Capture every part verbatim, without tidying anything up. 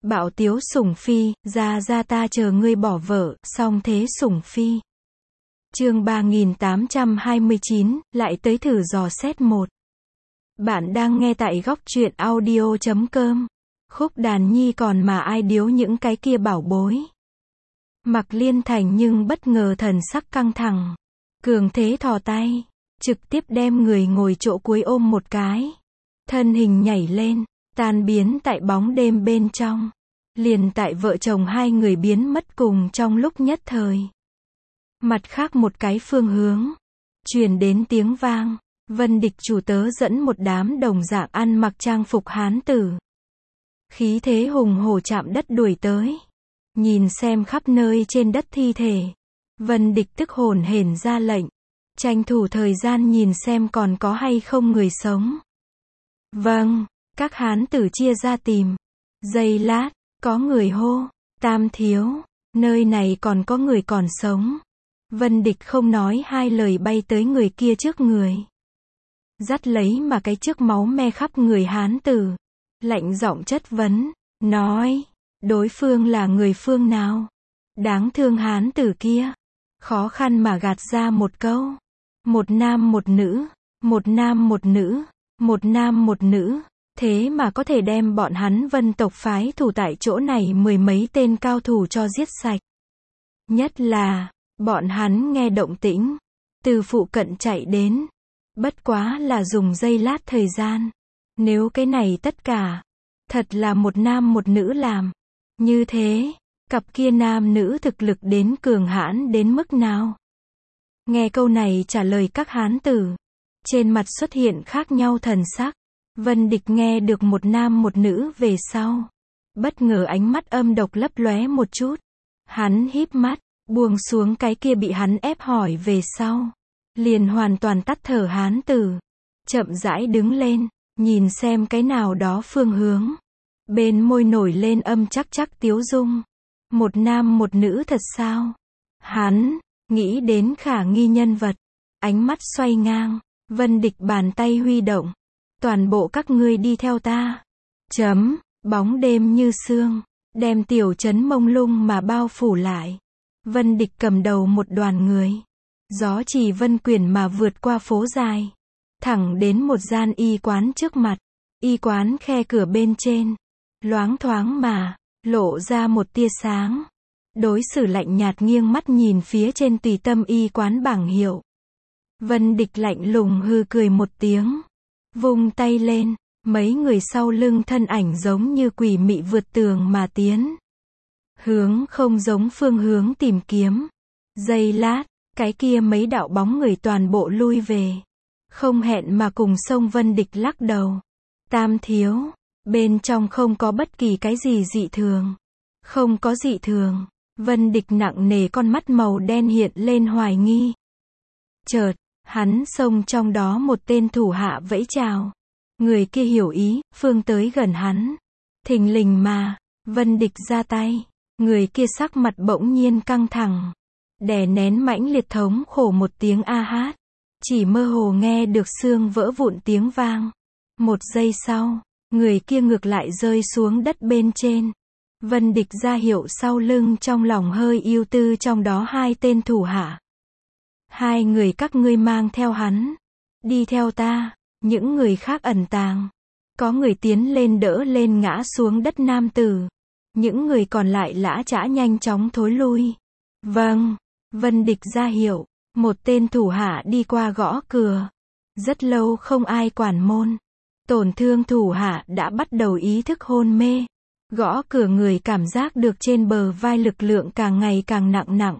Bảo Tiếu Sủng Phi, ra ra ta chờ ngươi bỏ vợ, song thế Sủng Phi. Chương ba nghìn tám trăm hai mươi chín, lại tới thử dò xét một. Bạn đang nghe tại góc truyện audio chấm com. Khúc đàn nhi còn mà ai điếu những cái kia bảo bối. Mặc Liên Thành nhưng bất ngờ thần sắc căng thẳng. Cường thế thò tay, trực tiếp đem người ngồi chỗ cuối ôm một cái. Thân hình nhảy lên, tan biến tại bóng đêm bên trong. Liền tại vợ chồng hai người biến mất cùng trong lúc nhất thời. Mặt khác một cái phương hướng, truyền đến tiếng vang, Vân Địch chủ tớ dẫn một đám đồng dạng ăn mặc trang phục hán tử. Khí thế hùng hổ chạm đất đuổi tới. Nhìn xem khắp nơi trên đất thi thể. Vân Địch tức hồn hển ra lệnh. Tranh thủ thời gian nhìn xem còn có hay không người sống. Vâng, các hán tử chia ra tìm. Giây lát, có người hô, Tam thiếu, nơi này còn có người còn sống. Vân Địch không nói hai lời bay tới người kia trước người. Dắt lấy mà cái trước máu me khắp người hán tử. Lạnh giọng chất vấn, nói, đối phương là người phương nào? Đáng thương hán tử kia. Khó khăn mà gạt ra một câu. Một nam một nữ, một nam một nữ, một nam một nữ. Thế mà có thể đem bọn hắn Vân tộc phái thủ tại chỗ này mười mấy tên cao thủ cho giết sạch. Nhất là, bọn hắn nghe động tĩnh, từ phụ cận chạy đến. Bất quá là dùng giây lát thời gian. Nếu cái này tất cả, thật là một nam một nữ làm. Như thế, cặp kia nam nữ thực lực đến cường hãn đến mức nào? Nghe câu này trả lời các hán tử. Trên mặt xuất hiện khác nhau thần sắc. Vân Địch nghe được một nam một nữ về sau. Bất ngờ ánh mắt âm độc lấp lóe một chút. Hắn híp mắt, buông xuống cái kia bị hắn ép hỏi về sau. Liền hoàn toàn tắt thở hán tử. Chậm rãi đứng lên, nhìn xem cái nào đó phương hướng. Bên môi nổi lên âm chắc chắc tiếu dung. Một nam một nữ thật sao? Hắn, nghĩ đến khả nghi nhân vật. Ánh mắt xoay ngang, Vân Địch bàn tay huy động. Toàn bộ các ngươi đi theo ta. Chấm, bóng đêm như sương, đem tiểu trấn mông lung mà bao phủ lại. Vân Địch cầm đầu một đoàn người. Gió chỉ vân quyển mà vượt qua phố dài. Thẳng đến một gian y quán trước mặt. Y quán khe cửa bên trên. Loáng thoáng mà, lộ ra một tia sáng. Đối xử lạnh nhạt nghiêng mắt nhìn phía trên tùy tâm y quán bảng hiệu. Vân Địch lạnh lùng hư cười một tiếng. Vung tay lên, mấy người sau lưng thân ảnh giống như quỷ mị vượt tường mà tiến. Hướng không giống phương hướng tìm kiếm. Giây lát, cái kia mấy đạo bóng người toàn bộ lui về. Không hẹn mà cùng sông Vân Địch lắc đầu. Tam thiếu, bên trong không có bất kỳ cái gì dị thường. Không có dị thường. Vân Địch nặng nề con mắt màu đen hiện lên hoài nghi. Chợt, hắn xông trong đó một tên thủ hạ vẫy chào. Người kia hiểu ý, phương tới gần hắn. Thình lình mà, Vân Địch ra tay. Người kia sắc mặt bỗng nhiên căng thẳng. Đè nén mãnh liệt thống khổ một tiếng a hát. Chỉ mơ hồ nghe được xương vỡ vụn tiếng vang. Một giây sau, người kia ngược lại rơi xuống đất bên trên. Vân Địch ra hiệu sau lưng trong lòng hơi yêu tư trong đó hai tên thủ hạ. Hai người các ngươi mang theo hắn. Đi theo ta. Những người khác ẩn tàng. Có người tiến lên đỡ lên ngã xuống đất nam tử. Những người còn lại lã chã nhanh chóng thối lui. Vâng. Vân Địch ra hiệu. Một tên thủ hạ đi qua gõ cửa. Rất lâu không ai quản môn. Tổn thương thủ hạ đã bắt đầu ý thức hôn mê. Gõ cửa người cảm giác được trên bờ vai lực lượng càng ngày càng nặng nặng.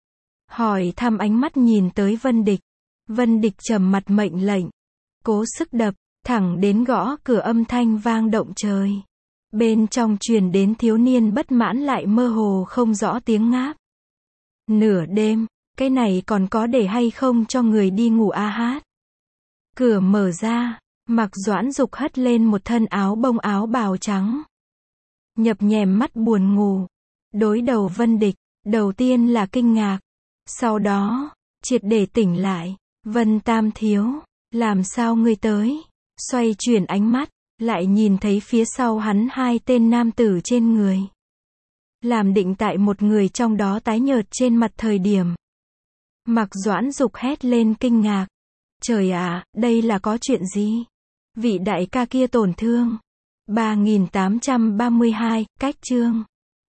Hỏi thăm ánh mắt nhìn tới Vân Địch. Vân Địch trầm mặt mệnh lệnh. Cố sức đập, thẳng đến gõ cửa âm thanh vang động trời. Bên trong truyền đến thiếu niên bất mãn lại mơ hồ không rõ tiếng ngáp. Nửa đêm, cái này còn có để hay không cho người đi ngủ a hát. Cửa mở ra, Mặc Doãn Dục hất lên một thân áo bông áo bào trắng. Nhập nhèm mắt buồn ngủ. Đối đầu Vân Địch, đầu tiên là kinh ngạc. Sau đó, triệt để tỉnh lại. Vân Tam thiếu, làm sao ngươi tới? Xoay chuyển ánh mắt, lại nhìn thấy phía sau hắn hai tên nam tử trên người. Làm định tại một người trong đó tái nhợt trên mặt thời điểm. Mạc Doãn Dục hét lên kinh ngạc. Trời ạ, đây là có chuyện gì? Vị đại ca kia tổn thương. ba nghìn tám trăm ba mươi hai, cách chương.